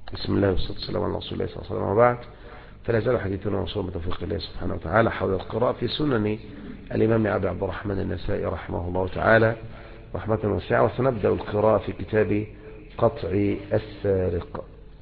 بسم الله والصلاة والسلام على رسول الله صلى الله عليه وسلم، وبعد. فلا يزال حديثنا وصول بتوفيق الله سبحانه وتعالى حول القراءة في سنن الإمام أبي عبد الرحمن النسائي رحمه الله تعالى رحمة واسعة. وسنبدأ القراءة في كتاب قطع السارق.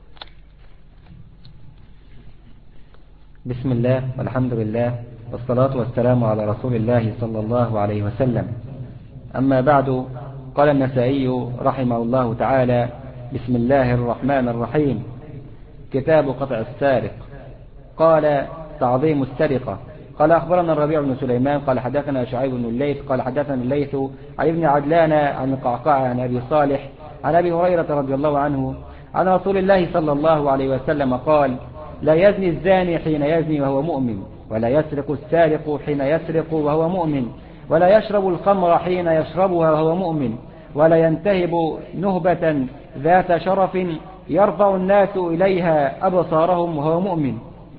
بسم الله والحمد لله والصلاة والسلام على رسول الله صلى الله عليه وسلم. أما بعد، قال النسائي رحمه الله تعالى: بسم الله الرحمن الرحيم. كتاب قطع السارق. قال: تعظيم السرقة. قال: أخبرنا الربيع بن سليمان قال حدثنا شعيب بن الليث قال حدثنا الليث عن ابن عجلان عن القعقاع عن أبي صالح عن أبي هريرة رضي الله عنه عن رسول الله صلى الله عليه وسلم قال: لا يزني الزاني حين يزني وهو مؤمن، ولا يسرق السارق حين يسرق وهو مؤمن، ولا يشرب الخمر حين يشربها وهو مؤمن، ولا ينتهب نهبة ذات شرف يرفع الناس إليها أبصارهم وهو مؤمن.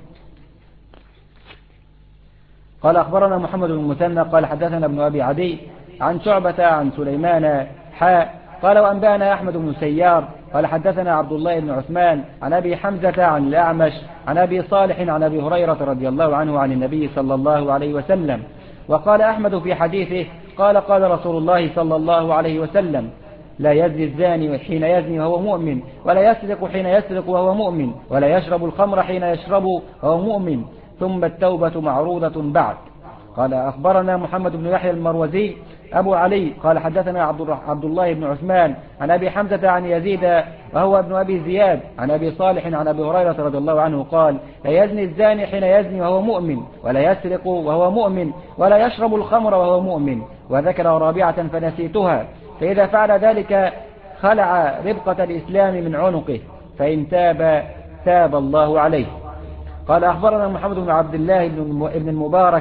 قال: أخبرنا محمد بن المثنى قال حدثنا ابن أبي عدي عن شعبة عن سليمان قال: وأنبانا أحمد بن سيار قال حدثنا عبد الله بن عثمان عن أبي حمزة عن الأعمش عن أبي صالح عن أبي هريرة رضي الله عنه عن النبي صلى الله عليه وسلم. وقال أحمد في حديثه: قال رسول الله صلى الله عليه وسلم: لا يزني الزاني حين يزني وهو مؤمن، ولا يسرق حين يسرق وهو مؤمن، ولا يشرب الخمر حين يشرب وهو مؤمن، ثم التوبة معروضة بعد. قال: أخبرنا محمد بن يحيى المروزي أبو علي قال حدثنا عبد الله بن عثمان عن أبي حمزة عن يزيد وهو ابن أبي زياد عن أبي صالح عن أبي هريرة رضي الله عنه قال: لا يزني الزاني حين يزني وهو مؤمن، ولا يسرق وهو مؤمن، ولا يشرب الخمر وهو مؤمن. وذكر رابعة فنسيتها: فإذا فعل ذلك خلع ربقة الإسلام من عنقه، فإن تاب الله عليه. قال: أخبرنا محمد بن عبد الله بن المبارك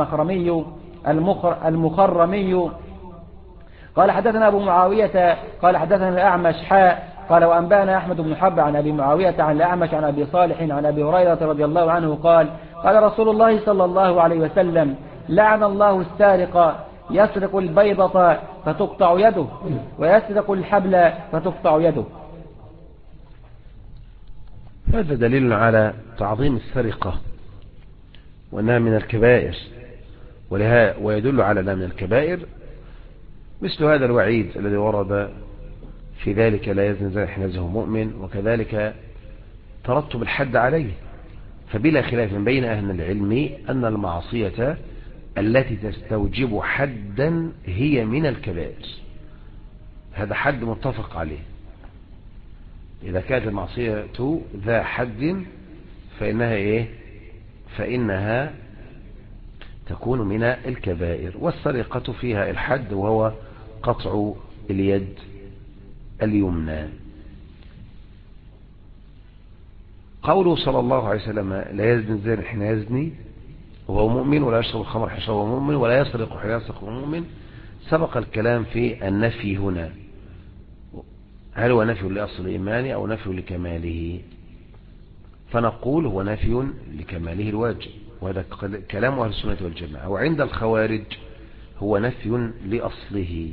المخرمي قال حدثنا أبو معاوية قال حدثنا الأعمش قال: وأنبانا أحمد بن حب عن أبي معاوية عن الأعمش عن أبي صالح عن أبي هريرة رضي الله عنه قال رسول الله صلى الله عليه وسلم: لعن الله السارق، يسرق البيضة فتقطع يده، ويسرق الحبل فتقطع يده. هذا دليل على تعظيم السرقة وأنها من الكبائر، ويدل على أنها من الكبائر مثل هذا الوعيد الذي ورد في ذلك: لا يزني الزاني حين يزني وهو مؤمن، وكذلك ترتب الحد عليه. فبلا خلاف بين أهل العلم أن المعصية التي تستوجب حدا هي من الكبائر. هذا حد متفق عليه. إذا كانت المعصية ذا حد فإنها تكون من الكبائر. والسرقة فيها الحد، وهو قطع اليد اليمنى. قوله صلى الله عليه وسلم: لا يزني الزاني حين يزني وهو مؤمن، ولا يشرب الخمر حين يشرب وهو مؤمن، ولا يسرق حين يسرق وهو مؤمن. سبق الكلام في النفي هنا، هل هو نفي لأصل الإيمان أو نفي لكماله؟ فنقول هو نفي لكماله الواجب، وهذا كلام أهل السنة والجماعة. وعند الخوارج هو نفي لأصله،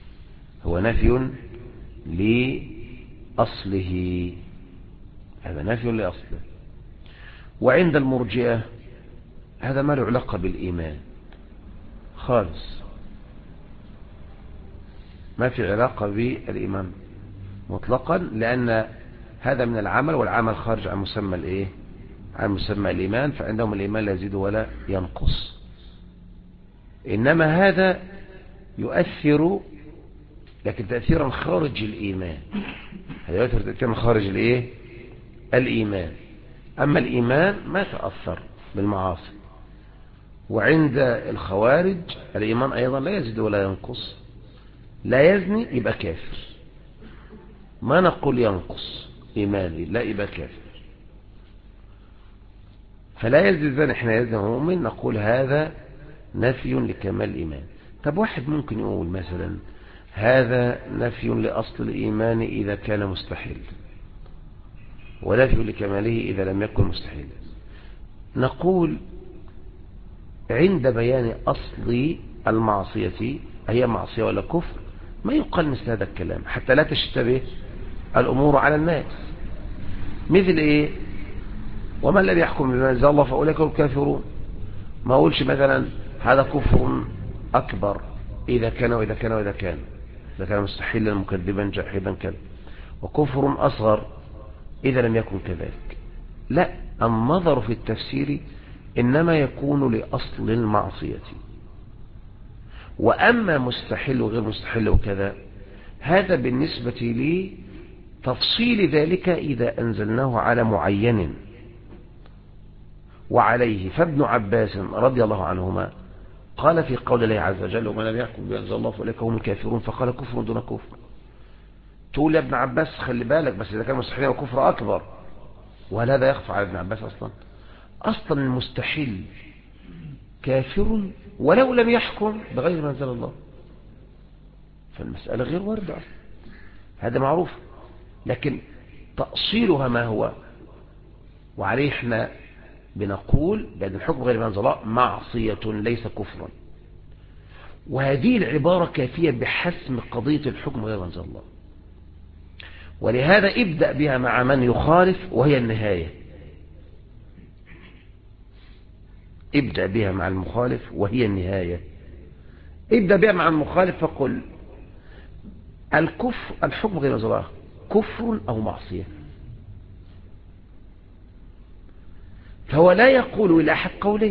هذا نفي لأصله. وعند المرجئة هذا ما له علاقة بالإيمان خالص، ما في علاقة بالإيمان مطلقا، لأن هذا من العمل، والعمل خارج عن مسمى عن مسمى الإيمان. فعندهم الإيمان لا يزيد ولا ينقص. إنما هذا يؤثر، لكن تأثيرا خارج الإيمان. هذا يؤثر تأثيرا خارج الإيمان. أما الإيمان ما تأثر بالمعاصي. وعند الخوارج الإيمان أيضا لا يزيد ولا ينقص. لا يزني يبقى كافر، ما نقول ينقص إيماني، لا يبقى كافر. فلا يزني الزاني حين يزني وهو مؤمن، نقول هذا نفي لكمال الإيمان. طب واحد ممكن يقول مثلا: هذا نفي لأصل الإيمان إذا كان مستحيل، ونفي لكماله إذا لم يكن مستحيل. نقول عند بيان أصل المعصية، هي معصية ولا كفر، ما يقال مثل هذا الكلام حتى لا تشتبه الأمور على الناس. مثل ايه؟ ومن لم يحكم بما انزل الله فاولئك هم الكافرون. ما اقولش مثلا هذا كفر اكبر اذا كان واذا كان واذا كان، اذا كان مستحيلا مكذبا جاحدا كذا، وكفر اصغر اذا لم يكن كذلك. لا، النظر في التفسير انما يكون لاصل المعصية. واما مستحيل وغير مستحيل وكذا، هذا بالنسبة لي تفصيل ذلك إذا أنزلناه على معين. وعليه فابن عباس رضي الله عنهما قال في قول الله عز وجل ومن لم يحكم بما أنزل الله فأولئك هم الكافرون، فقال كفر دون كفر. تقول يا ابن عباس خلي بالك، بس إذا كان مستحيل وكفر أكبر، وهل هذا يخفى على ابن عباس أصلا المستحيل كافر ولو لم يحكم بغير ما أنزل الله، فالمسألة غير واردة، هذا معروف. لكن تأصيلها ما هو؟ وعليه احنا بنقول بأن الحكم غير ما أنزل الله معصية ليس كفرا، وهذه العبارة كافية بحسم قضية الحكم غير ما أنزل الله. ولهذا ابدأ بها مع من يخالف وهي النهاية، ابدأ بها مع المخالف وهي النهاية. ابدأ بها مع المخالف فقل الكفر الحكم غير ما أنزل الله كفر أو معصية، فهو لا يقول إلى أحد قولين،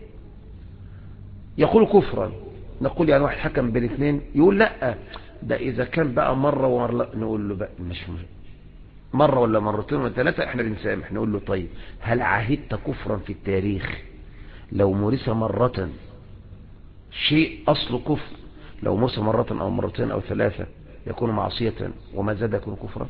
يقول كفرا. نقول يعني واحد حكم بين اثنين يقول لا ده إذا كان بقى مرة ومرة، نقول له بقى مش مرة ولا مرتين ولا ثلاثة احنا بنسامح. نقول له طيب هل عهدت كفرا في التاريخ لو مورس مرة شيء أصل كفر، لو مورس مرة أو مرتين أو ثلاثة يكون معصية وما زاد يكون كفرا؟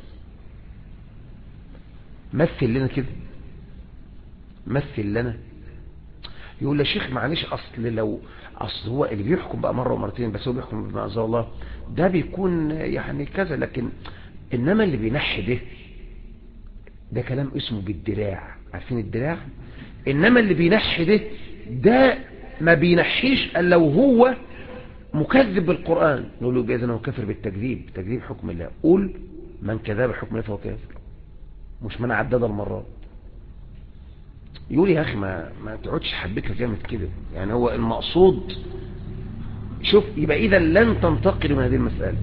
مثل لنا كده، مثل لنا. يقول يا شيخ معلش اصل هو اللي بيحكم بقى مرة ومرتين بس هو بيحكم بما انزل الله ده بيكون يعني كذا، لكن انما اللي بينحي ده كلام اسمه بالدراع، عارفين الدراع؟ انما اللي بينحي ده ما بينحيش الا لو هو مكذب بالقرآن. نقول له بإذن هو كافر بالتكذيب، تكذيب حكم الله. قول من كذب حكم الله فهو كافر، مش من عدد المرات. يقول يا أخي ما تقعدش حبكها جامد كده، يعني هو المقصود شوف. يبقى إذا لن تنتقل من هذه المسألة،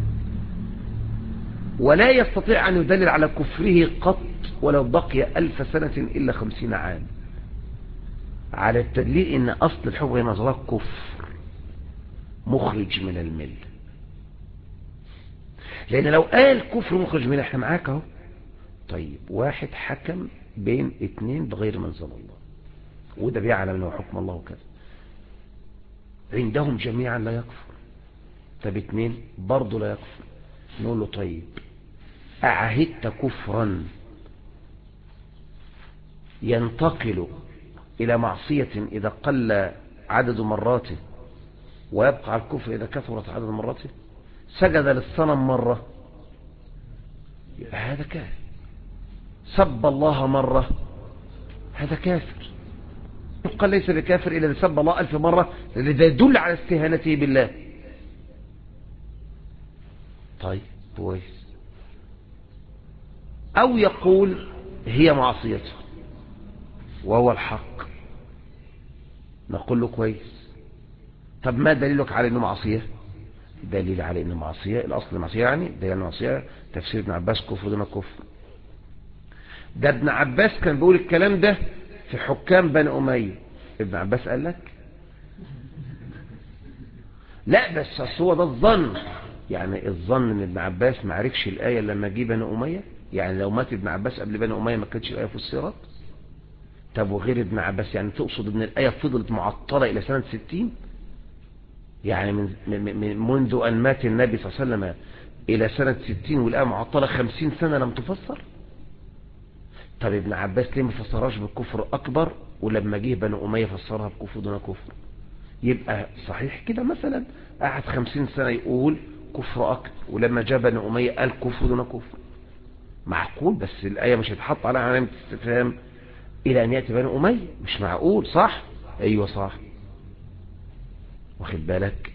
ولا يستطيع أن يدلل على كفره قط ولو بقي 1000 سنة إلا 50 عام على التدليل إن أصل الحكم غير نظرات كفر مخرج من المل. لأن لو قال كفر مخرج من، احنا معاك اهو. طيب واحد حكم بين اثنين بغير ما انزل الله، وده بيعلم انه حكم الله وكذا، عندهم جميعا لا يكفر. طب اثنين برضه لا يكفر. نقول له طيب أعهدت كفرا ينتقل إلى معصية إذا قل عدد مراته ويبقى على الكفر إذا كثرت عدد مراته؟ سجد للصنم مرة يبقى هذا كافر، سب الله مرة هذا كافر. قال ليس بكافر إلا سب الله 1000 مرة، لذا يدل على استهانته بالله. طيب كويس. أو يقول هي معصيته وهو الحق، نقول له كويس. طب ما دليلك على انه معصية؟ دليل على انه معصية الاصل معصية، يعني دليل معصية تفسير ابن عباس كفر دون كفر. ده ابن عباس كان بيقول الكلام ده في حكام بني أمية. ابن عباس قال لك لا بس هو ده الظن، يعني الظن ان ابن عباس ما عرفش الآية لما جه بني أمية، يعني لو مات ابن عباس قبل بني أمية ما كانتش الآية فسرت. طب وغير ابن عباس يعني تقصد ان الآية فضلت معطلة إلى سنة 60؟ يعني منذ أن مات النبي صلى الله عليه وسلم إلى سنة 60 والآية معطلة 50 سنة لم تفسر؟ طب ابن عباس ليه ما فسرهاش بالكفر أكبر ولما جه بني أمية فسرها بكفر دون كفر؟ يبقى صحيح كده مثلا قعد 50 سنة يقول كفر أكبر، ولما جاء بني أمية قال كفر دون كفر. معقول؟ بس الآية مش هتحط عليها علامة استفهام إلى أن يأتي بني أمية، مش معقول صح؟ أيوة صح. واخد بالك؟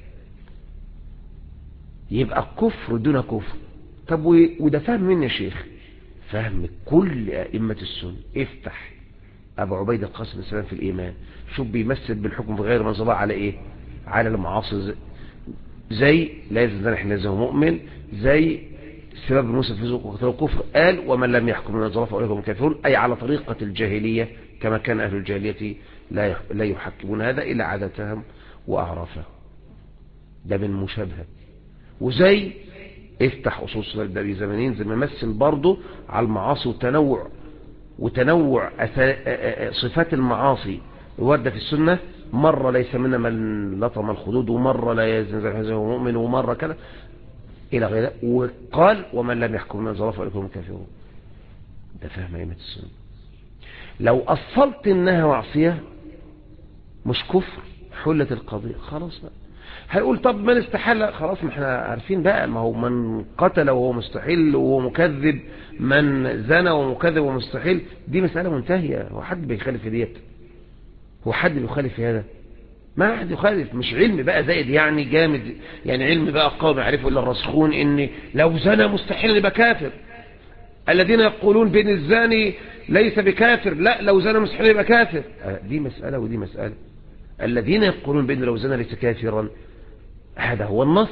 يبقى كفر دون كفر. طب وده فهم مني يا شيخ؟ فهم كل أئمة السنة. افتح أبو عبيد القاسم السلام في الإيمان، شوف بيمثل بالحكم بغير ما انزل على إيه؟ على المعاصي، زي لا يزن حين يزن مؤمن، زي سبب موسى في ذوق وقتل الكفر، قال ومن لم يحكم من الظلام فأولئك هم الكافرون، أي على طريقة الجاهلية كما كان أهل الجاهلية لا يحكمون هذا إلا عادتهم وأعرافهم. ده من مشابهة. وزي افتح أصول صلاة النبي زمانين، زي ما مثل برضه على المعاصي وتنوع صفات المعاصي الواردة في السنة، مرة ليس منا من لطم الخدود، ومرة لا يزن هو مؤمن، ومرة كذا إلى غيره. وقال ومن لم يحكم من الظلام فأولئك هم الكافرون. ده فهم أئمة السنة. لو أصلت إنها معصية مش كفر، حلت القضية خلاص بقى. هيقول طب من استحل، خلاص ما احنا عارفين بقى، ما هو من قتل وهو مستحيل وهو مكذب، من زنى ومكذب ومستحيل، دي مسألة منتهية. هو حد بيخالف في ديت؟ هو حد بيخالف في هذا؟ ما حد يخالف. مش علم بقى زائد يعني جامد، يعني علم بقى قوي يعرفه الا الراسخون ان لو زنى مستحيل يبقى كافر. الذين يقولون بين الزاني ليس بكافر، لا لو زنى مستحيل يبقى كافر. دي مسألة ودي مسألة. الذين يقولون بين لو زنى ليس كافرا، هذا هو النص.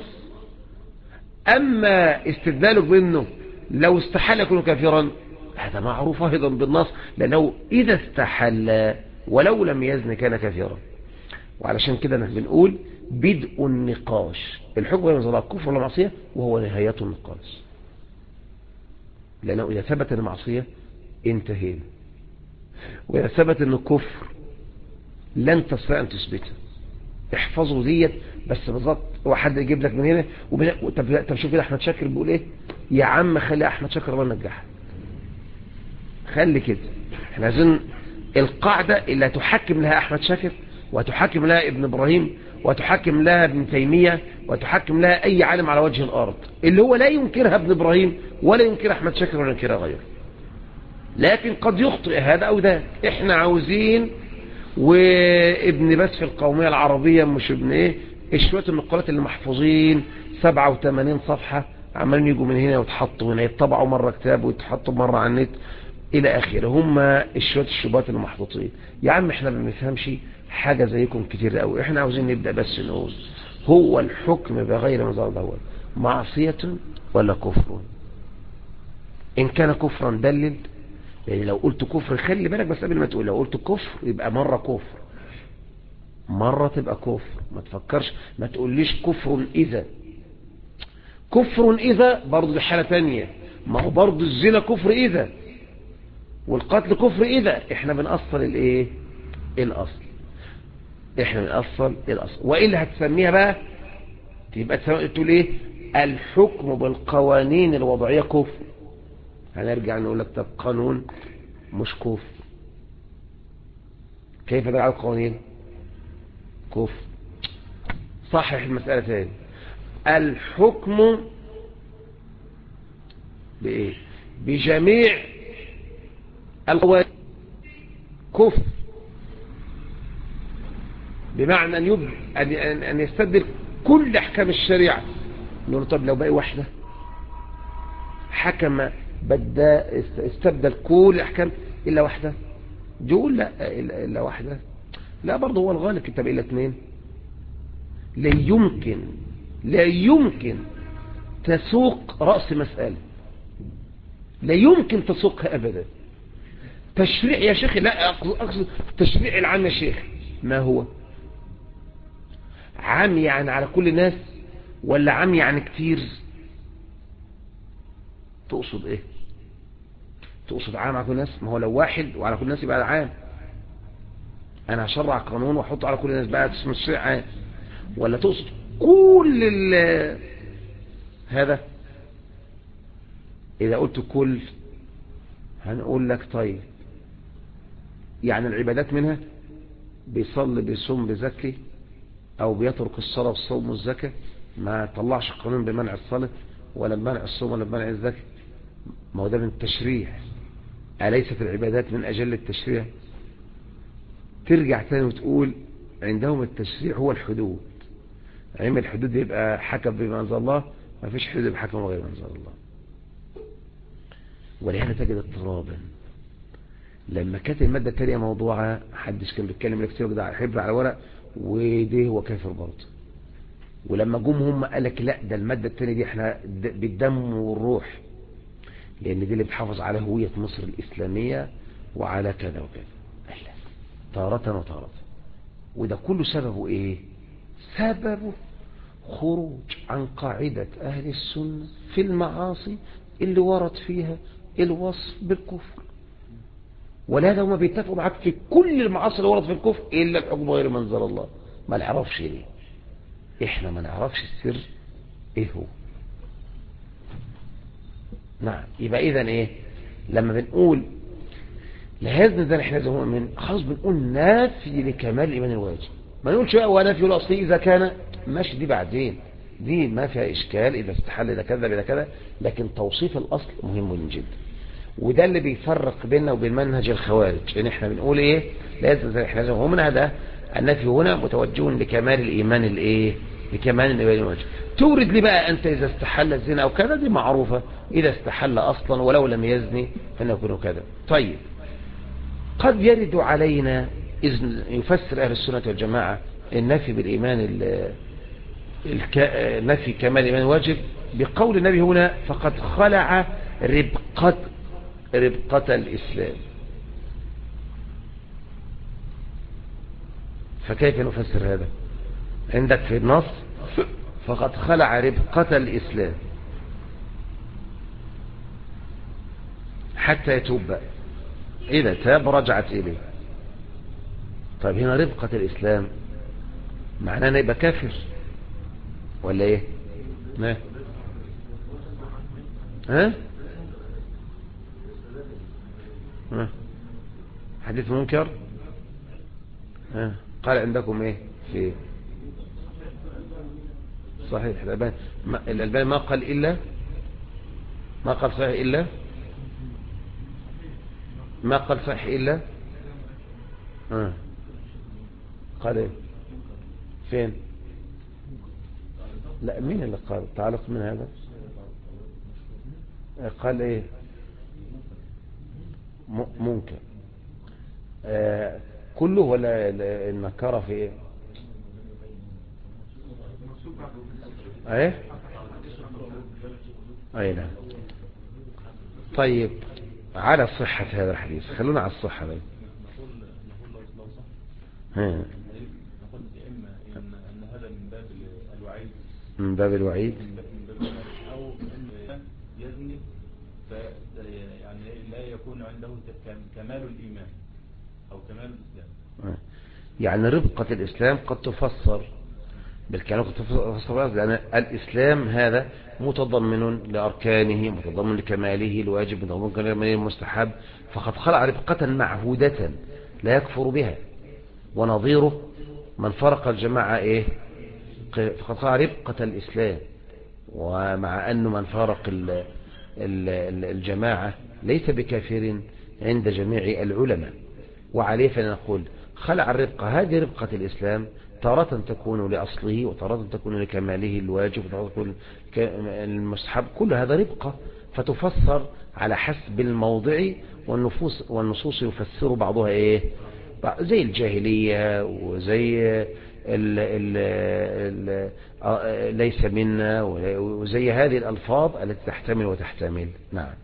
أما استدلالك بأنه لو استحل يكون كافرا، هذا معروف أيضا بالنص، لأنه إذا استحل ولو لم يزن كان كافرا. وعلشان كده نحن بنقول بدء النقاش الحكم بين الظلام كفر ولا معصية، وهو نهاية النقاش. لأنه إذا ثبت المعصية انتهينا، وإذا ثبت أنه كفر لن تستطيع أن تثبته. احفظوا ديت بس بالظبط. هو حد يجيب لك من هنا طب شوف كده احمد شاكر بيقول ايه. يا عم خلي احمد شاكر الله ينجحك، خلي كده. احنا عايزين القاعده اللي هتحكم لها احمد شاكر، وتحكم لها ابن ابراهيم، وتحكم لها ابن تيميه، وتحكم لها اي عالم على وجه الارض، اللي هو لا ينكرها ابن ابراهيم ولا ينكرها احمد شاكر ولا ينكرها غيره. لكن قد يخطئ هذا او ذاك. احنا عاوزين وابن بس في القومية العربية مش ابن ايه الشوية النقالات اللي محفوظين 87 صفحة عمالين يجوا من هنا ويتحطوا هنا، يتطبعوا مرة كتاب ويتحطوا مرة على النت الى اخره. هم الشوية الشبهات اللي محطوطين. يا عم احنا ما بنفهمش حاجة زيكم كتير قوي. احنا عاوزين نبدأ بس نقول هو الحكم بغير مزار الاول معصية ولا كفر؟ ان كان كفرا دلل. يعني لو قلت كفر خلي بالك بس قبل ما تقول، لو قلت كفر يبقى مرة كفر، مرة تبقى كفر. ما تفكرش، ما تقوليش كفر إذا. كفر إذا برضو دي حالة تانية. ما هو برضو الزنا كفر إذا، والقتل كفر إذا. احنا بنأصل الايه الأصل. احنا بنأصل الأصل. وإلا هتسميها بقى تبقى تقول ايه الحكم بالقوانين الوضعية كفر. هنرجع نقول لك طب قانون مش كفر، كيف دل على القوانين كفر؟ صحح المسألة تاني. الحكم بإيه بجميع القوانين كفر، بمعنى أن يستبدل كل أحكام الشريعة. نقول طب لو باقي واحدة حكم استبدل كل أحكام إلا واحدة، جول لا إلا واحدة. لا برضه هو الغالب كتاب إلا اثنين. لا يمكن تسوق رأس مسألة، لا يمكن تسوقها أبدا. تشريع يا شيخ، لا أقصد تشريع العام يا شيخ. ما هو عام يعني على كل الناس ولا عام يعني كتير؟ تقصد ايه؟ تقصد عام على كل الناس؟ ما هو لو واحد وعلى كل الناس يبقى عام. انا هشرع قانون واحطه على كل الناس بقى اسمه تشريع عام، ولا تقصد كل هذا؟ اذا قلت كل هنقول لك طيب يعني العبادات منها بيصلي بيصوم بيزكي او بيترك الصلاة والصوم والزكاة، ما طلعش قانون بمنع الصلاة ولا بمنع الصوم ولا بمنع الزكاة. ما هو ده من التشريع. أليست العبادات من أجل التشريع؟ ترجع تاني وتقول عندهم التشريع هو الحدود. علم الحدود يبقى حكم بما أنزل الله، ما فيش حدود يبقى حكم غير ما أنزل الله. ولهذا تجد اضطرابا. لما كانت المادة التالية موضوعة محدش كان بيتكلم لك سيبك ده حبر على ورق وده هو كافر برضه. ولما جم هم قالك لا ده المادة التانية دي احنا بالدم والروح، لان دي اللي بتحافظ على هوية مصر الإسلامية وعلى كذا وكذا. تارة وتارة. وده كله سببه ايه؟ سببه خروج عن قاعدة اهل السنة في المعاصي اللي ورد فيها الوصف بالكفر. ولهذا هم بيتفقوا معاك في كل المعاصي اللي ورد في الكفر الا الحكم غير ما انزل الله. ما نعرفش ليه؟ احنا ما نعرفش السر ايه هو. نعم. يبقى اذا ايه لما بنقول لهذا ده احنا زي مؤمن خلاص بنقول نافي لكمال الايمان الواجب. ما نقولش بقى ونافي الاصلي اذا كان ماشي، دي بعدين دي ما فيها اشكال اذا استحل اذا كذا اذا كذا، لكن توصيف الاصل مهم جدا. وده اللي بيفرق بيننا وبين منهج الخوارج، ان احنا بنقول ايه لازم احنا زي مؤمن هذا النفي هنا متوجه لكمال الايمان الايه، لكمال الايمان الواجب. تورد لي بقى انت اذا استحل الزنا او كذا، دي معروفه، اذا استحل اصلا ولو لم يزني فانه يكون كذا. طيب قد يرد علينا إذن يفسر أهل السنة والجماعة النفي بالإيمان نفي كمال الإيمان الواجب بقول النبي هنا فقد خلع ربقة الإسلام. فكيف نفسر هذا؟ عندك في النص فقد خلع ربقة الإسلام حتى يتوب بقى. إذا تاب رجعت إليه. طيب هنا ربقة الإسلام معناه أنه يبقى كافر ولا إيه؟ ها؟ حديث منكر؟ ها؟ قال عندكم إيه؟ في صحيح الألباني ما قال إلا ما قال صحيح إلا ما قال صحيح إلا قال إيه؟ فين؟ لا مين اللي قال؟ تعلق من هذا؟ قال إيه؟ منكر. كله ولا النكرة في إيه؟ ايه اي نعم. طيب على صحة هذا الحديث خلونا على الصحة بقى. ها ان هذا من باب الوعيد، من باب الوعيد او ان يزني يعني لا يكون عنده كمال الايمان او كمال الاسلام. يعني ربقة الاسلام قد تفسر بالكلام، قد تفسر لأن الإسلام هذا متضمن لأركانه، متضمن لكماله الواجب، متضمن لكماله المستحب. فقد خلع ربقة معهودة لا يكفر بها. ونظيره من فرق الجماعة إيه؟ فقد خلع ربقة الإسلام. ومع أنه من فرق الجماعة ليس بكافر عند جميع العلماء. وعليه فنقول خلع الربقة. هذه ربقة الإسلام تارة تكون لأصله، وتارة تكون لكماله الواجب، وتارة تكون المستحب. كل هذا ربقة فتفسر على حسب الموضع، والنصوص يفسر بعضها إيه؟ زي الجاهلية وزي ليس منا، وزي هذه الألفاظ التي تحتمل وتحتمل. نعم.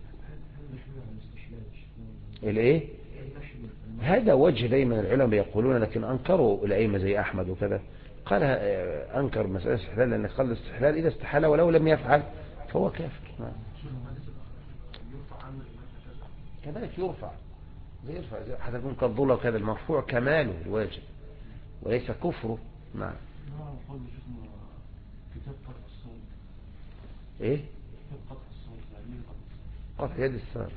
الايه؟ هذا وجه دايما العلماء يقولون، لكن أنكروا الأئمة زي أحمد وكذا. قال أنكر مسألة الاستحلال لأن قال الاستحلال إذا استحل ولو لم يفعل فهو كافر. كذلك يرفع زي حتى يكون قد ظل كذا المرفوع كماله الواجب وليس كفره. نعم. ايه؟ قطع يد السارق.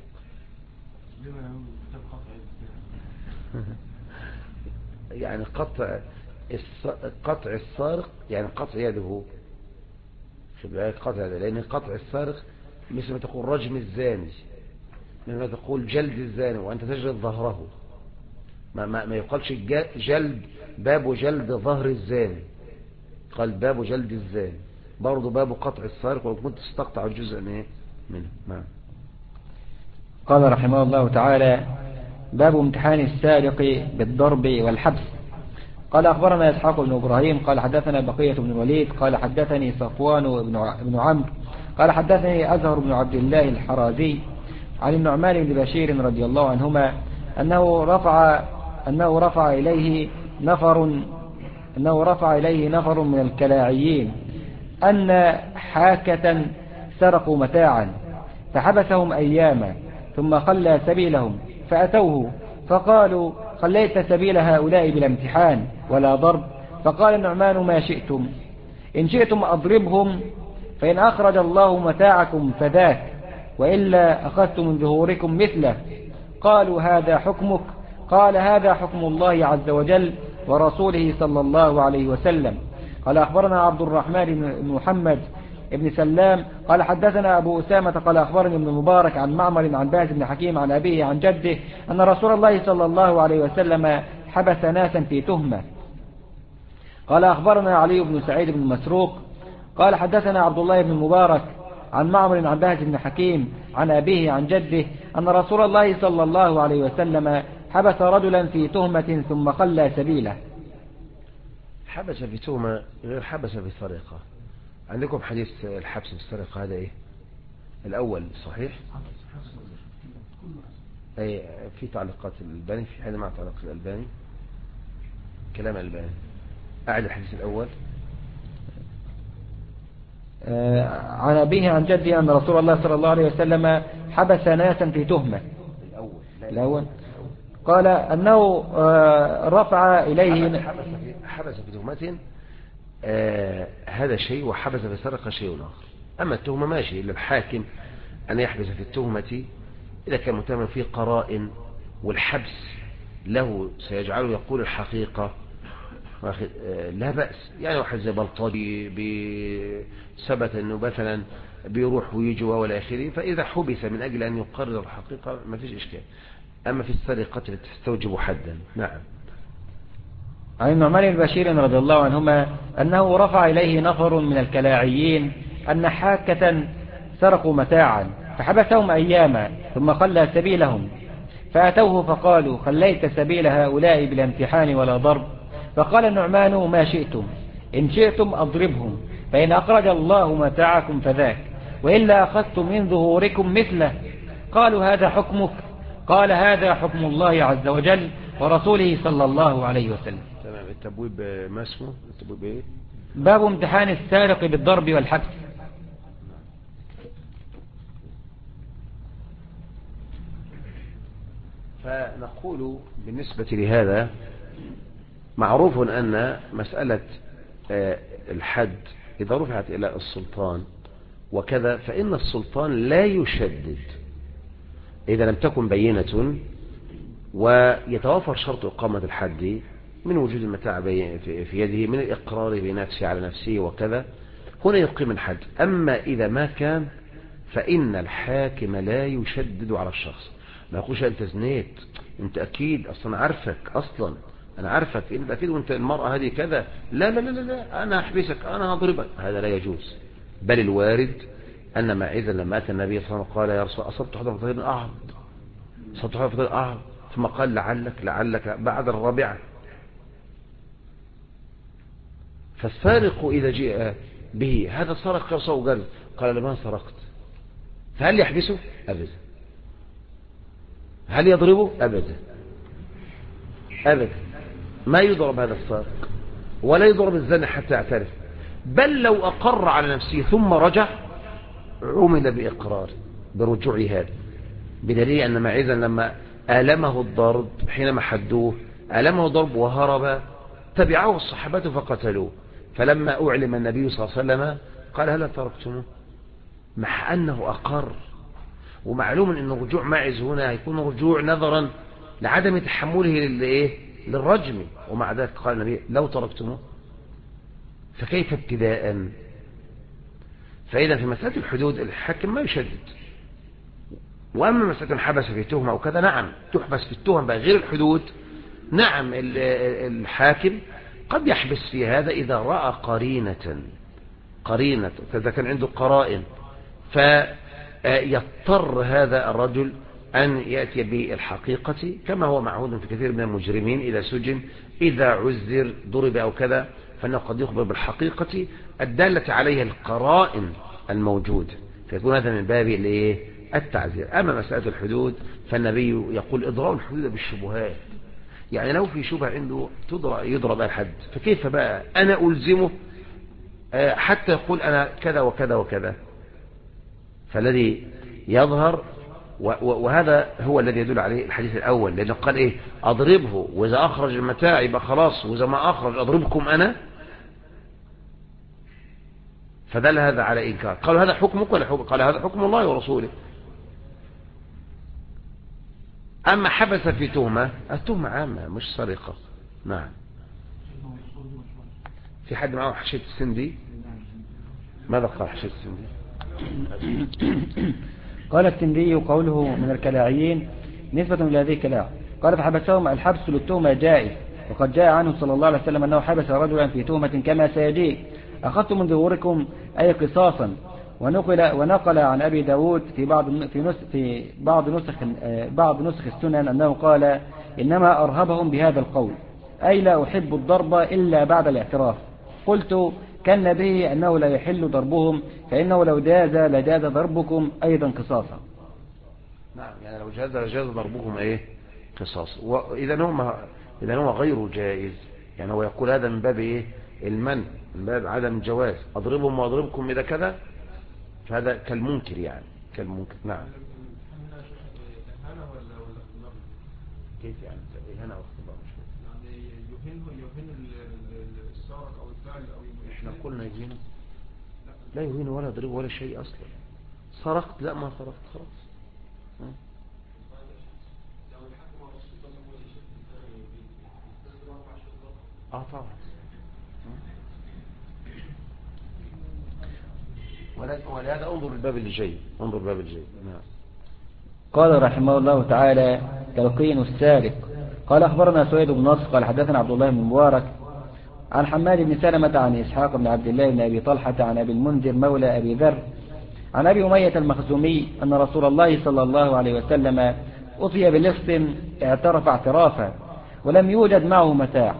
يعني قطع السارق يعني قطع يده. شو بالك قطع يده؟ لأن قطع السارق مثل ما تقول رجم الزاني، مثل ما تقول جلد الزاني وأنت تجلد ظهره. ما يقالش جلد باب جلد ظهر الزاني، قال باب جلد الزاني. برضو باب قطع السارق وكنت تستقطع جزءا منه. نعم. قال رحمه الله تعالى: باب امتحان السارق بالضرب والحبس. قال أخبرنا إسحاق بن إبراهيم قال حدثنا بقية بن الوليد قال حدثني صفوان بن عمرو قال حدثني أزهر بن عبد الله الحرازي عن النعمان بن بشير رضي الله عنهما أنه رفع إليه نفر من الكلاعيين أن حاكة سرقوا متاعا فحبسهم أياما ثم خلى سبيلهم فأتوه فقالوا: خليت سبيل هؤلاء بلا امتحان ولا ضرب؟ فقال النعمان: ما شئتم، إن شئتم أضربهم، فإن أخرج الله متاعكم فذاك، وإلا أخذت من ظهوركم مثله. قالوا: هذا حكمك؟ قال: هذا حكم الله عز وجل ورسوله صلى الله عليه وسلم. قال أخبرنا عبد الرحمن بن محمد ابن سلام قال حدثنا أبو أسامة قال أخبرني ابن المبارك عن معمر عن باز بن حكيم عن أبيه عن جده أن رسول الله صلى الله عليه وسلم حبس ناسا في تهمة. قال أخبرنا علي بن سعيد بن مسروق قال حدثنا عبد الله بن المبارك عن معمر عن باز بن حكيم عن أبيه عن جده أن رسول الله صلى الله عليه وسلم حبس رجلا في تهمة ثم خلى سبيله. حبس في تهمة غير حبس في سرقة. عندكم حديث الحبس في السرقة هذا ايه؟ الأول صحيح؟ أي في تعليقات الألباني، في حين مع تعليق الألباني كلام الألباني. أعد الحديث الأول. عن أبيه عن جده أن رسول الله صلى الله عليه وسلم حبس ناسا في تهمة. الأول قال أنه رفع إليه حبس في تهمة، هذا شيء، وحبس في سرقة شيء آخر. أما التهمة ماشي، إلا الحاكم أن يحبس في التهمة إذا كان متهما فيه قرائن، والحبس له سيجعله يقول الحقيقة لا بأس. يعني واحد زي بلطجي ثبت أنه مثلا بيروح ويجي ولا آخره، فإذا حبس من أجل أن يقرر الحقيقة ما فيش إشكال. أما في السرقة تستوجب حدا. نعم. عن النعمان بن بشير رضي الله عنهما أنه رفع إليه نفر من الكلاعيين أن حاكة سرقوا متاعا فحبسهم أياما ثم خلى سبيلهم، فأتوه فقالوا: خليت سبيل هؤلاء بلا امتحان ولا ضرب؟ فقال النعمان: ما شئتم، إن شئتم أضربهم، فإن أخرج الله متاعكم فذاك، وإلا أخذت من ظهوركم مثله. قالوا: هذا حكمك؟ قال: هذا حكم الله عز وجل ورسوله صلى الله عليه وسلم. تمام. التبويب ما اسمه؟ التبويب ايه؟ باب امتحان السارق بالضرب والحبس. فنقول بالنسبة لهذا معروف أن مسألة الحد إذا رفعت إلى السلطان وكذا، فإن السلطان لا يشدد إذا لم تكن بينة ويتوافر شرط إقامة الحد من وجود المتاع في يده، من الإقرار بنفسه على نفسه وكذا، هنا يقيم الحد. أما إذا ما كان فإن الحاكم لا يشدد على الشخص. ما يقولش أنت زنيت، أنت أكيد أصلا عارفك، أصلا أنا عارفك أنت أكيد، وأنت المرأة هذه كذا، لا لا لا لا أنا أحبسك، أنا هضربك. هذا لا يجوز. بل الوارد أن معاذ لما أتى النبي صلى الله عليه وسلم قال: يا رسول، أصبت حدا في طريق أعرض، أصبت حدا في طريق أعرض، ثم قال: لعلك بعد الرابعة. فالسارق إذا جاء به هذا سرق يرصه قال: قال: لما سرقت، فهل يحبسه؟ أبدا. هل يضربه؟ أبدا أبدا. ما يضرب هذا السارق ولا يضرب الزاني حتى يعترف، بل لو أقر على نفسه ثم رجع عمل بإقرار برجوع هذا، بدليل أن معاذا لما آلمه الضرب حينما حدوه آلمه الضرب وهرب، تبعه الصحابة فقتلوه. فلما أعلم النبي صلى الله عليه وسلم قال: هل تركتموه؟ مع أنه أقر، ومعلوم أن رجوع معز هنا هيكون رجوع نظرا لعدم تحمله للرجم، ومع ذلك قال النبي: لو تركتموه. فكيف ابتداء؟ فإذا في مسألة الحدود الحاكم ما يشدد. وأما مسألة الحبس في تهمة أو كذا، نعم تحبس في التهم بقى غير الحدود. نعم الحاكم قد يحبس في هذا إذا رأى قرينة إذا كان عنده قرائن، فيضطر هذا الرجل أن يأتي بالحقيقة كما هو معهود في كثير من المجرمين إذا سجن إذا عذر ضرب أو كذا، فإنه قد يخبر بالحقيقة الدالة عليها القرائن الموجودة، فيكون هذا من باب التعزير. أما مسألة الحدود فالنبي يقول اضربوا الحدود بالشبهات، يعني لو في شبهة عنده يضرب الحد، فكيف بقى أنا ألزمه حتى يقول أنا كذا وكذا وكذا؟ فالذي يظهر وهذا هو الذي يدل عليه الحديث الأول، لأنه قال إيه؟ أضربه، وإذا أخرج المتاع يبقى خلاص، وإذا ما أخرج أضربكم أنا. فدل هذا على إنكار. قالوا هذا حكمك ولا حكم؟ قال هذا حكم الله ورسوله. أما حبس في تهمة، التهمة عامة مش سرقة. نعم. في حد معه حشية السندي؟ ماذا قال حشية السندي؟ قال التندي قوله من الكلاعيين نسبة إلى هذه الكلاع. قال فحبسهم الحبس للتهمة جائز، وقد جاء عنه صلى الله عليه وسلم أنه حبس رجلا في تهمة كما سيجيء. أخذت من ظهوركم أي قصاصا. ونقل عن أبي داود في بعض نسخ السنن أنه قال إنما أرهبهم بهذا القول، أي لا أحب الضرب إلا بعد الاعتراف. قلت كان به أنه لا يحل ضربهم، فإنه لو جاز لجاز ضربكم أيضا قصاصا. نعم، يعني لو جاز لجاز ضربكم قصاصا. إذا هو غير جائز، يعني هو يقول هذا من باب المنع، من باب عدم الجواز. أضربهم وأضربكم إذا كذا، فهذا كالمنكر، يعني كالمنكر. نعم. كيف يعني إهانة واختبار؟ يعني يهين السارق أو الفاعل أو احنا قلنا يهين؟ لا يهين ولا يضرب ولا شيء أصلا. سرقت؟ لا ما سرقت، خلاص. طبعا. ولهذا انظر الباب اللي جاي، انظر الباب اللي جاي. نعم. قال رحمه الله تعالى تلقين السارق. قال أخبرنا سويد بن نصر قال حدثنا عبد الله بن مبارك عن حماد بن سلمة عن إسحاق بن عبد الله بن أبي طلحة عن أبي المنذر مولى أبي ذر عن أبي أمية المخزومي أن رسول الله صلى الله عليه وسلم أتي بلص اعترف اعترافا ولم يوجد معه متاع،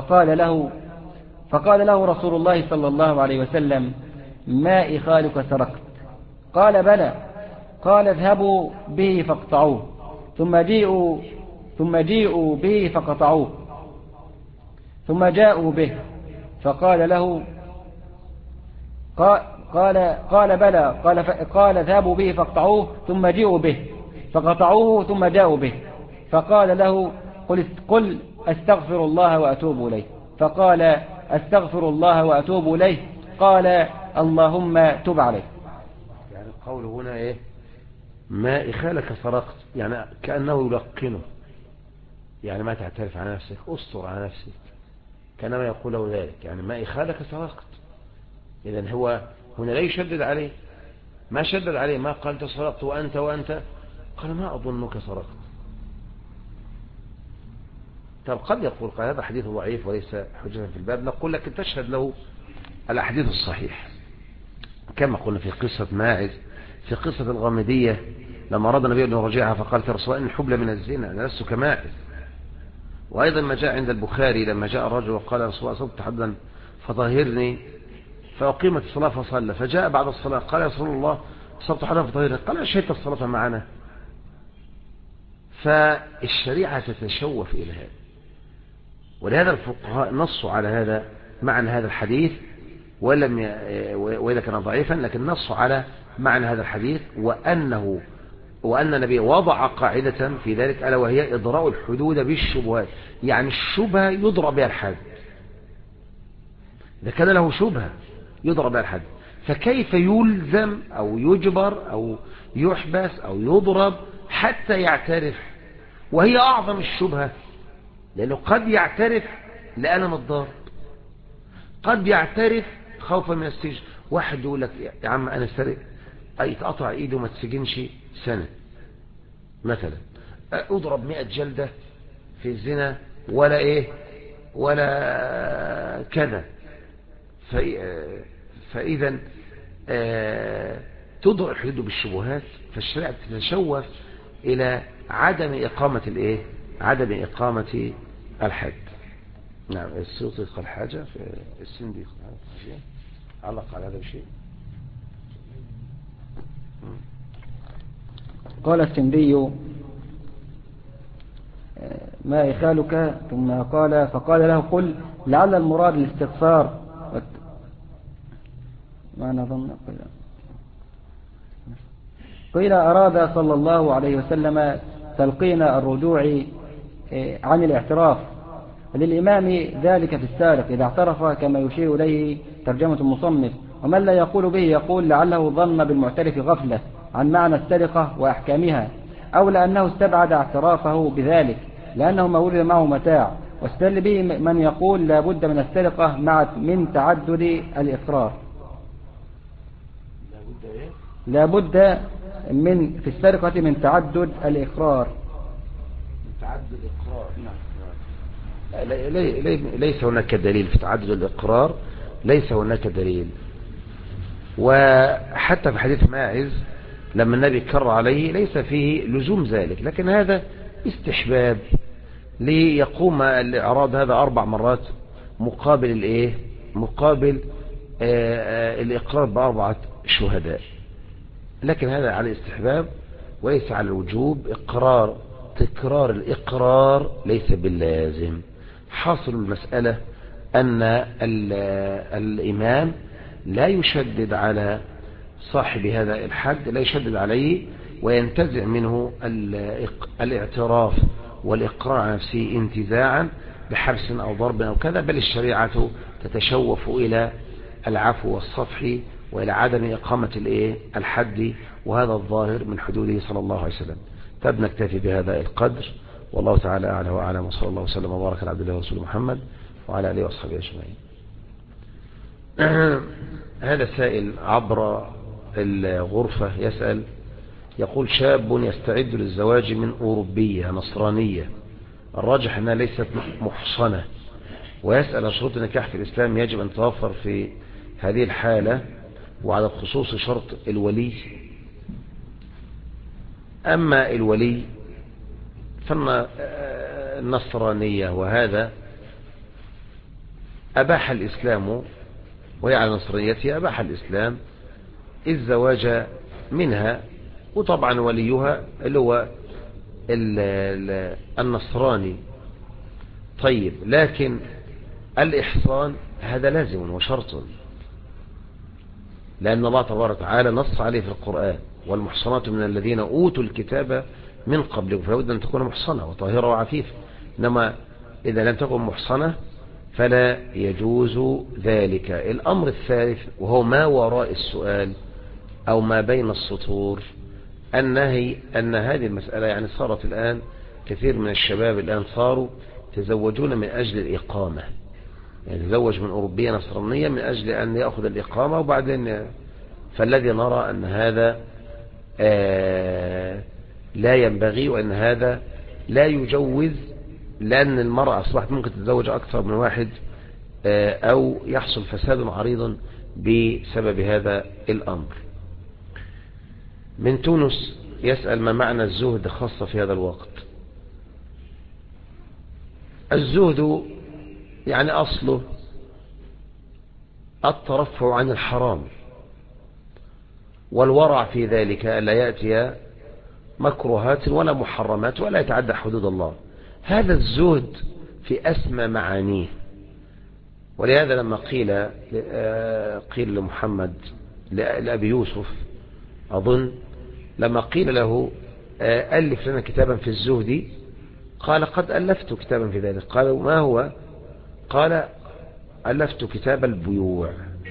فقال له رسول الله صلى الله عليه وسلم ما إخالك سرقت؟ قال بلى. قال اذهبوا به فاقطعوه، ثم جيءوا به فقطعوه، ثم جاءوا به فقال له قال بلى. قال اذهبوا به فاقطعوه، ثم جيءوا به فقطعوه، ثم جاءوا به فقال له قل استغفر الله وأتوب إليه. فقال استغفر الله وأتوب إليه. قال اللهم تب عليه. يعني القول هنا ما إخالك سرقت، يعني كأنه يلقنه، يعني ما تعترف على نفسك، أسطر على نفسك، كانما يقول له ذلك، يعني ما إخالك سرقت. إذن هو هنا لا يشدد عليه، ما شدد عليه، ما قال سرقت وأنت قال ما أظنك سرقت. طب قد يقول قال هذا حديث ضعيف وليس حجة في الباب، نقول لك تشهد له الأحاديث الصحيح، كما قلنا في قصة ماعز، في قصة الغامدية لما أراد النبي أن يرجعها فقال يا رسول الله إن الحبل من الزنا، أنا لست كماعز. وأيضا ما جاء عند البخاري لما جاء الرجل وقال يا رسول الله أصبت حدا فطهرني، فأقيمت الصلاة فصلى، فجاء بعد الصلاة قال يا رسول الله أصبت حدا فطهرني، قال أشهدت الصلاة معنا. فالشريعة تتشوف إلى هذا، ولهذا الفقهاء نصوا على هذا معنى هذا الحديث، وإذا كان ضعيفا لكن نصوا على معنى هذا الحديث، وأن النبي وضع قاعدة في ذلك ألا وهي إضراء الحدود بالشبهات، يعني الشبهة يضرب بها الحد، إذا كان له شبهة يضرب بها الحد، فكيف يلزم أو يجبر أو يحبس أو يضرب حتى يعترف، وهي أعظم الشبهة، لأنه قد يعترف لألم الضرب، قد يعترف خوفا من السجن. واحد يقول لك يا عم أنا سرق، أي تقطع إيده وما تسجنش سنة مثلا، أضرب 100 جلدة في الزنا ولا كذا. فإذا تضرب الحدود بالشبهات، فالشريعة تتشوف إلى عدم إقامة الإيه؟ عدم إقامة الحد. نعم. السيوطي قال حاجة في السندي قال حاجة علق على هذا الشيء. قال السندي ما إخالك، ثم قال فقال له قل لعل المراد الاستغفار ما نظن قيل أراد صلى الله عليه وسلم تلقين الرجوع عن الاعتراف للإمام ذلك في السارق إذا اعترف كما يشير إليه ترجمة المصنف. ومن لا يقول به يقول لعله ظن بالمعترف غفلة عن معنى السرقة وأحكامها، أو لأنه استبعد اعترافه بذلك لأنه ما ولد معه متاع. واستدل به من يقول لا بد من السرقة من تعدد الإقرار. لا بد من في السرقة من تعدد الإقرار. تعدد الإقرار. ليس هناك دليل في تعدد الإقرار، ليس هناك دليل. وحتى في حديث ماعز لما النبي كرر عليه ليس فيه لزوم ذلك، لكن هذا استحباب ليقوم الإعراض هذا 4 مرات مقابل الإيه؟ مقابل الإقرار ب4 شهداء. لكن هذا على الاستحباب وليس على الوجوب. تكرار الإقرار ليس باللازم. حاصل المسألة أن الإمام لا يشدد على صاحب هذا الحد، لا يشدد عليه وينتزع منه الاعتراف والإقرار على نفسه انتزاعا بحبس أو ضرب أو كذا، بل الشريعة تتشوف إلى العفو والصفح وإلى عدم إقامة الحد، وهذا الظاهر من حدوده صلى الله عليه وسلم. نكتفي بهذا القدر، والله تعالى أعلى وأعلم، وصلى الله وسلم وبارك على عبد الله ورسوله محمد وعلى آله وأصحابه أجمعين. هذا سائل عبر الغرفة يسأل يقول شاب يستعد للزواج من أوروبية نصرانية، الراجح أنها ليست محصنة، ويسأل شروط النكاح في الإسلام يجب أن تتوفر في هذه الحالة، وعلى الخصوص شرط الولي. أما الولي فالنصرانية وهذا أباح الإسلام، وهي على نصرانيتها أباح الإسلام الزواج منها، وطبعا وليها اللي هو النصراني. طيب، لكن الإحصان هذا لازم وشرط، لأن الله تبارك وتعالى نص عليه في القرآن والمحصنات من الذين أوتوا الكتاب من قبلكم، فلا بد أن تكون محصنة وطاهرة وعفيفة. إنما إذا لم تكن محصنة فلا يجوز ذلك. الأمر الثالث وهو ما وراء السؤال أو ما بين السطور، النهي أن هذه المسألة يعني صارت الآن كثير من الشباب الآن صاروا تزوجون من أجل الإقامة، يعني تزوج من أوروبية نصرانية من أجل أن يأخذ الإقامة، وبعدين فالذي نرى أن هذا لا ينبغي، وأن هذا لا يجوز، لأن المرأة أصبحت ممكن تتزوج أكثر من واحد، أو يحصل فساد عريض بسبب هذا الأمر. من تونس يسأل ما معنى الزهد خاصة في هذا الوقت. الزهد يعني أصله الترفع عن الحرام، والورع في ذلك لا يأتي مكروهات ولا محرمات ولا يتعدى حدود الله. هذا الزهد في أسمى معانيه. ولهذا لما قيل لمحمد لأبي يوسف أظن، لما قيل له ألف لنا كتابا في الزهد، قال قد ألفت كتابا في ذلك. قالوا ما هو؟ قال ألفت كتاب البيوع.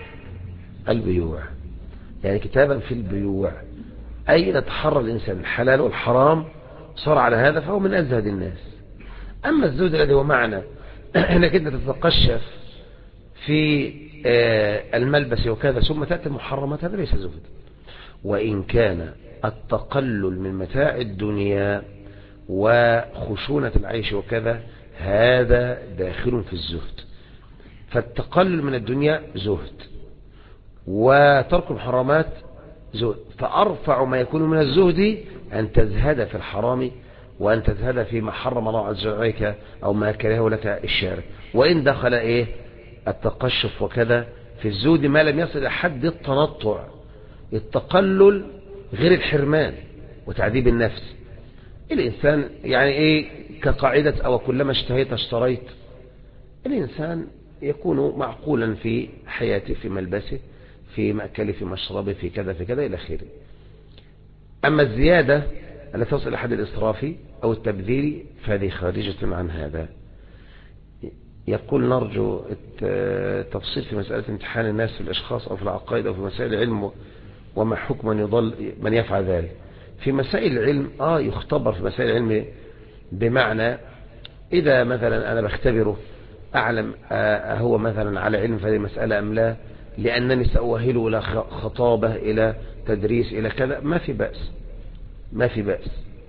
يعني كتابا في البيوع، أي نتحرى الإنسان الحلال والحرام، صار على هذا فهو من أزهد الناس. أما الزهد الذي هو معنى أنك أنت تتقشف في الملبس وكذا ثم تأتي المحرمات، هذا ليس زهد. وإن كان التقلل من متاع الدنيا وخشونة العيش وكذا هذا داخل في الزهد. فالتقلل من الدنيا زهد، وترك المحرمات زهد. فأرفع ما يكون من الزهد أن تزهد في الحرام وأن تزهد فيما حرم الله عز وجل عليك أو ما كرهه لك الشارع، وإن دخل إيه التقشف وكذا في الزهد ما لم يصل إلى حد التنطع. التقلل غير الحرمان وتعذيب النفس. الإنسان يعني إيه كقاعدة أو كلما اشتهيت اشتريت. الإنسان يكون معقولا في حياته، في ملبسه، في مأكله، في مشربه، في كذا في كذا إلى آخره. أما الزيادة التي تصل إلى حد الإسراف أو التبذير فهذه خارجة عن هذا. يقول نرجو التفصيل في مسألة امتحان الناس في الأشخاص أو في العقائد أو في مسائل العلم، وما حكم من يضل من يفعل ذلك. في مسائل العلم يختبر في مسائل العلم، بمعنى إذا مثلا أنا بختبره أعلم هو مثلا على علم في هذه المسألة أم لا، لأنني سأؤهله إلى خطابة، إلى تدريس، إلى كذا، ما في بأس، ما في بأس.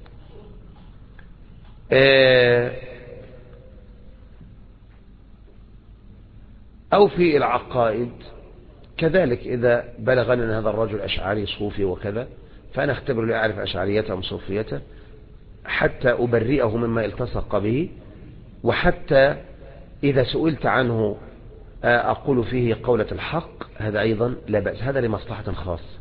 أو في العقائد كذلك، إذا بلغني أن هذا الرجل أشعري صوفي وكذا، فأنا أختبر لأعرف أشعريته أم صوفيته حتى أبرئه مما التصق به، وحتى إذا سئلت عنه أقول فيه قولة الحق، هذا أيضا لا بأس، هذا لمصلحة خاصة.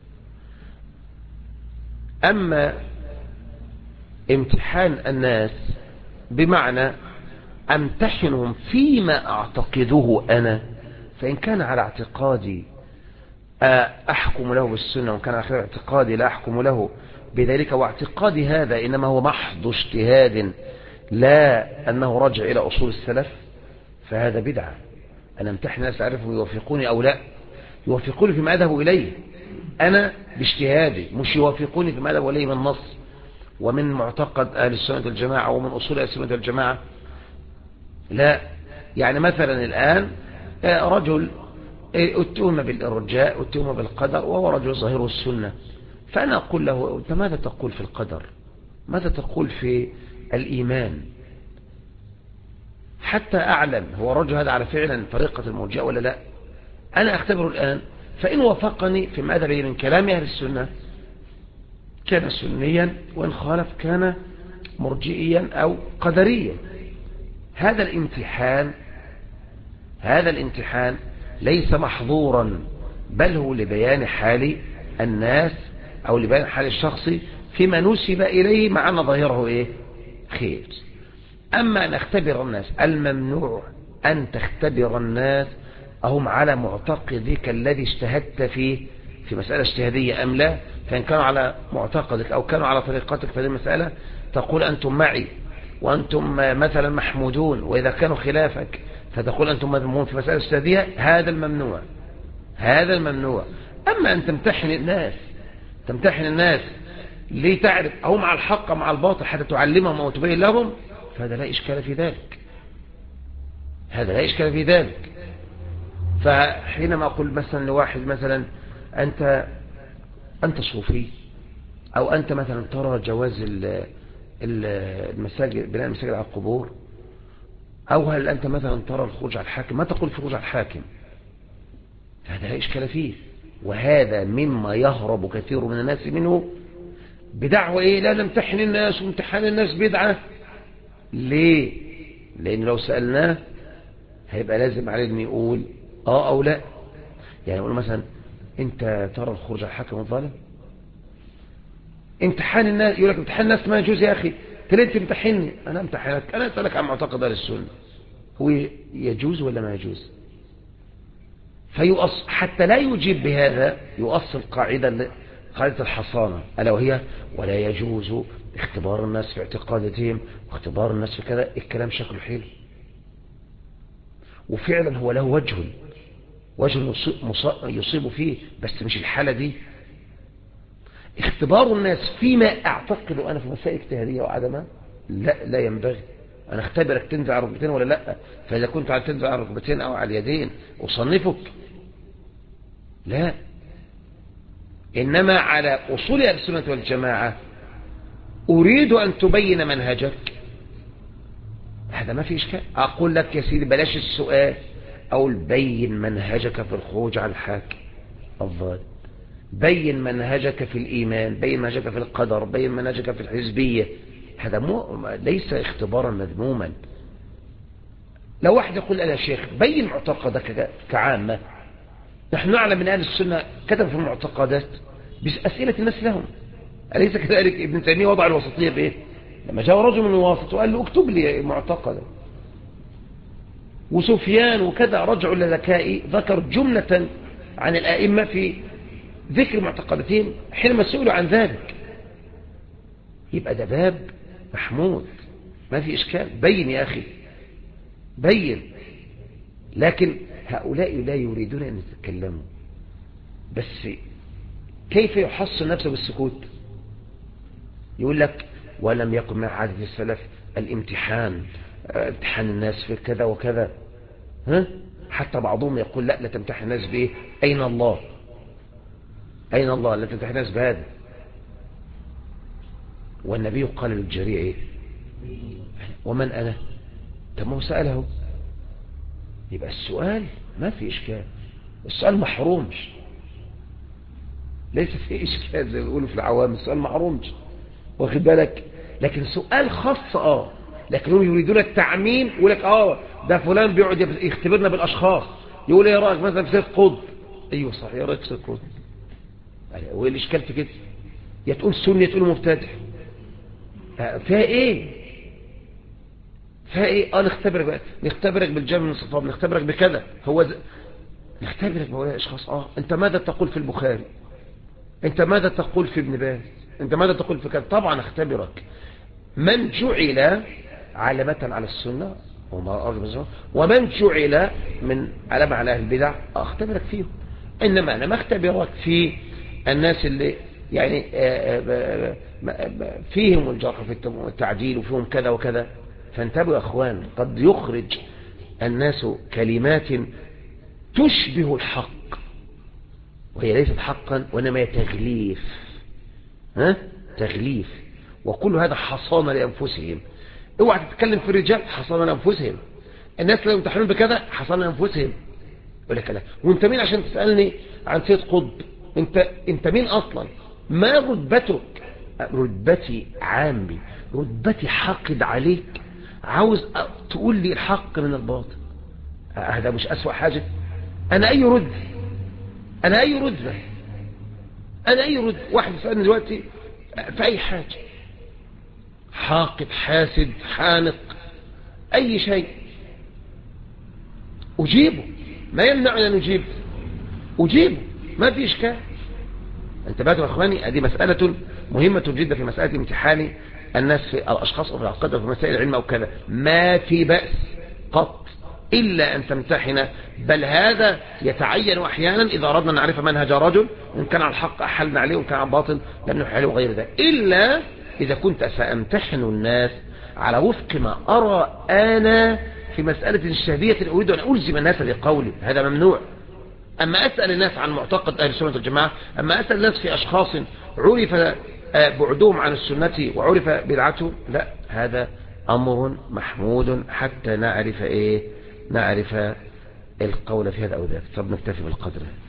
أما امتحان الناس بمعنى أمتحنهم فيما أعتقده أنا، فإن كان على اعتقادي أحكم له بالسنة، وإن كان على اعتقادي لا أحكم له بذلك، واعتقادي هذا إنما هو محض اجتهاد لا أنه رجع إلى أصول السلف، فهذا بدعة. أنا امتحن الناس أعرفهم يوافقوني أو لا، يوافقوني فيما أذهب إليه أنا باجتهادي، مش يوافقوني فيما أذهب إليه من نص ومن معتقد أهل السنة والجماعة ومن أصول أهل السنة والجماعة. لا، يعني مثلا الآن رجل اتهم بالإرجاء، اتهم بالقدر، وهو رجل ظاهره السنة، فأنا أقول له أنت ماذا تقول في القدر؟ ماذا تقول في الإيمان؟ حتى أعلم هو رجل هذا على فعلا طريقة المرجئة ولا لا. أنا أختبره الآن، فإن وافقني في ماذا لي من كلام أهل السنة كان سنيا، وإن خالف كان مرجئيا أو قدريا. هذا الامتحان ليس محظورا، بل هو لبيان حال الناس أو لبيان حال الشخص فيما نسب إليه، مع أن ظاهره خير. أما أن اختبر الناس، الممنوع أن تختبر الناس أهم على معتقدك الذي اجتهدت فيه في مسألة اجتهادية أم لا. فإن كانوا على معتقدك أو كانوا على طريقتك في هذه المسألة تقول أنتم معي وأنتم مثلا محمودون، وإذا كانوا خلافك فتقول أنتم مذمومون في مسألة اجتهادية. هذا الممنوع. أما أن تمتحن الناس لتعرف أو مع الحق مع الباطل حتى تعلمهم أو تبين لهم، فهذا لا إشكال في ذلك. فحينما أقول مثلا لواحد مثلا أنت صوفي، أو أنت مثلا ترى جواز المساجد، بناء المساجد على القبور، أو هل أنت مثلا ترى الخروج على الحاكم، ما تقول الخروج على الحاكم، هذا لا إشكال فيه. وهذا مما يهرب كثير من الناس منه بدعوة لا نمتحن الناس، وامتحان الناس بدعة. ليه؟ لأن لو سألناه هيبقى لازم عليه أن يقول أو لا. يعني يقول مثلا أنت ترى الخروج على الحاكم الظالم؟ امتحان الناس، يقول لك امتحان الناس ما يجوز يا أخي، تلين تمتحني، أنا امتحنك، أنا أسألك عن معتقد أهل السنة، هو يجوز ولا ما يجوز؟ حتى لا يجيب بهذا يؤصل قاعدة الحصانة، ألا وهي ولا يجوز اختبار الناس في اعتقاداتهم واختبار الناس في كذا. الكلام شكله حلو، وفعلا هو له وجه يصيب فيه، بس مش الحالة دي. اختبار الناس فيما اعتقد أنا في مسائل اجتهادية وعدمها لا ينبغي. أنا اختبرك تنزع على ركبتين ولا لا، فإذا كنت على تنزع على ركبتين أو على اليدين أصنفك، لا. إنما على أصول أهل السنة والجماعة أريد أن تبين منهجك، هذا ما في إشكال. أقول لك يا سيدي بلاش السؤال، أو بين منهجك في الخروج على الحاكم الظالم، بين منهجك في الإيمان، بين منهجك في القدر، بين منهجك في الحزبية. هذا ليس اختبارا مذموما. لو واحد يقول يا شيخ بين معتقدك كعامة، نحن نعلم من أهل السنة كتب في المعتقدات بأسئلة الناس لهم، أليس كذلك؟ ابن تيمية وضع الوسطية بإيه؟ لما جاء رجل من الواسط وقال له اكتب لي معتقدا، وسفيان وكذا رجعوا لذكائي ذكر جملة عن الآئمة في ذكر معتقداتهم حينما سئلوا عن ذلك. يبقى ده باب محمود، ما في إشكال، بين يا أخي بين. لكن هؤلاء لا يريدون أن يتكلموا، بس كيف يحصن نفسه بالسكوت؟ يقول لك ولم يكن من عادة السلف الامتحان، امتحان الناس في كذا وكذا. حتى بعضهم يقول لا تمتحن الناس بإيه؟ أين الله؟ أين الله؟ لا تمتحن الناس بهذا. والنبي قال للجريء إيه؟ ومن أنا؟ طب ما هو سأله. يبقى السؤال ما في إشكال، السؤال محرومش، ليس في إشكال زي ما بيقولوا في العوام، السؤال محرومش، واخد بالك؟ لكن سؤال خاص لكن هم يريدون التعميم. يقول لك ده فلان بيقعد يختبرنا بالاشخاص، يقول ايه رايك مثلا في سيد قطب؟ ايوه صح، ايه رايك في سيد قطب؟ وايه الاشكال في كده؟ يا تقول سني يا تقول مبتدع، فيها ايه؟ نختبرك بالجمع من الصفات، نختبرك بكذا، نختبرك بهؤلاء الاشخاص. انت ماذا تقول في البخاري؟ انت ماذا تقول في ابن باز؟ انت ماذا تقول في كذا؟ طبعا اختبرك. من جعل علامة على السنة ومن جعل من علامة على البدع اختبرك فيهم. انما انا ما اختبرك في الناس اللي يعني فيهم الجرح في التعديل وفيهم كذا وكذا. فانتبهوا يا اخوان، قد يخرج الناس كلمات تشبه الحق وهي ليست حقا، وانما هي تغليف. تغليف. وكل هذا حصانة لأنفسهم. اوعى تتكلم في الرجال، حصانة لأنفسهم. الناس لو يمتحنون بكذا حصانة لأنفسهم. يقول لك لا، وانت مين عشان تسألني عن سيد قطب؟ انت مين اصلا؟ ما رتبتك؟ رتبتي عامي، رتبتي حاقد عليك، عاوز تقول لي الحق من الباطل. هذا مش أسوأ حاجة؟ انا اي رتبة؟ واحد يسألني دلوقتي في اي حاجة، حاقد، حاسد، حانق، اي شيء اجيبه، ما يمنع ان اجيبه، ما في اشكال. انتبهوا يا اخواني، هذه مسألة مهمة جدا في مسألة امتحان الناس في الاشخاص او في العقيدة وفي مسائل العلم او كذا. ما في بأس قط إلا أن تمتحن، بل هذا يتعين أحيانا إذا أردنا أن نعرف منهج رجل، إن كان على الحق أحلنا عليه وإن كان على الباطل لم نحل عليه وغير ذلك، إلا إذا كنت سأمتحن الناس على وفق ما أرى أنا في مسألة شهادية أريد أن ألزم الناس بقولي، هذا ممنوع. أما أسأل الناس عن معتقد أهل السنة والجماعة، أما أسأل الناس في أشخاص عرف بعدهم عن السنة وعرف بدعته، لا، هذا أمر محمود حتى نعرف نعرف القول في هذا أو ذاك. طب نكتفي بالقدر.